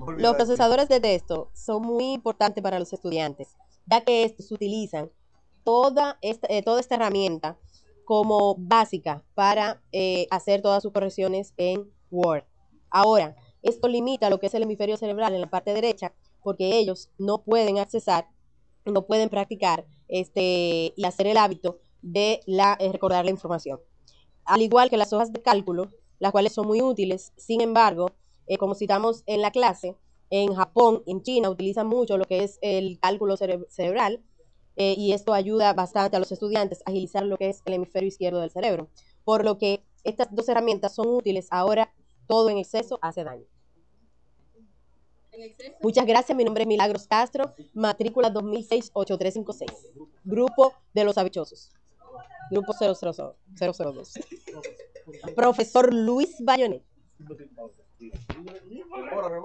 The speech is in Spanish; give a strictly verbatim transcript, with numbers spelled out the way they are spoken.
Los procesadores de texto son muy importantes para los estudiantes, ya que estos utilizan toda esta, eh, toda esta herramienta como básica para eh, hacer todas sus correcciones en Word. Ahora, esto limita lo que es el hemisferio cerebral en la parte derecha, porque ellos no pueden accesar, no pueden practicar este, y hacer el hábito de la, eh, recordar la información. Al igual que las hojas de cálculo, las cuales son muy útiles. Sin embargo, eh, como citamos en la clase, en Japón, en China, utilizan mucho lo que es el cálculo cere cerebral, eh, y esto ayuda bastante a los estudiantes a agilizar lo que es el hemisferio izquierdo del cerebro. Por lo que estas dos herramientas son útiles. Ahora, todo en exceso hace daño. Muchas gracias, mi nombre es Milagros Castro, matrícula dos mil seis ocho tres cinco seis, grupo de los habichosos, grupo cero cero dos. Profesor Luis Bayonet.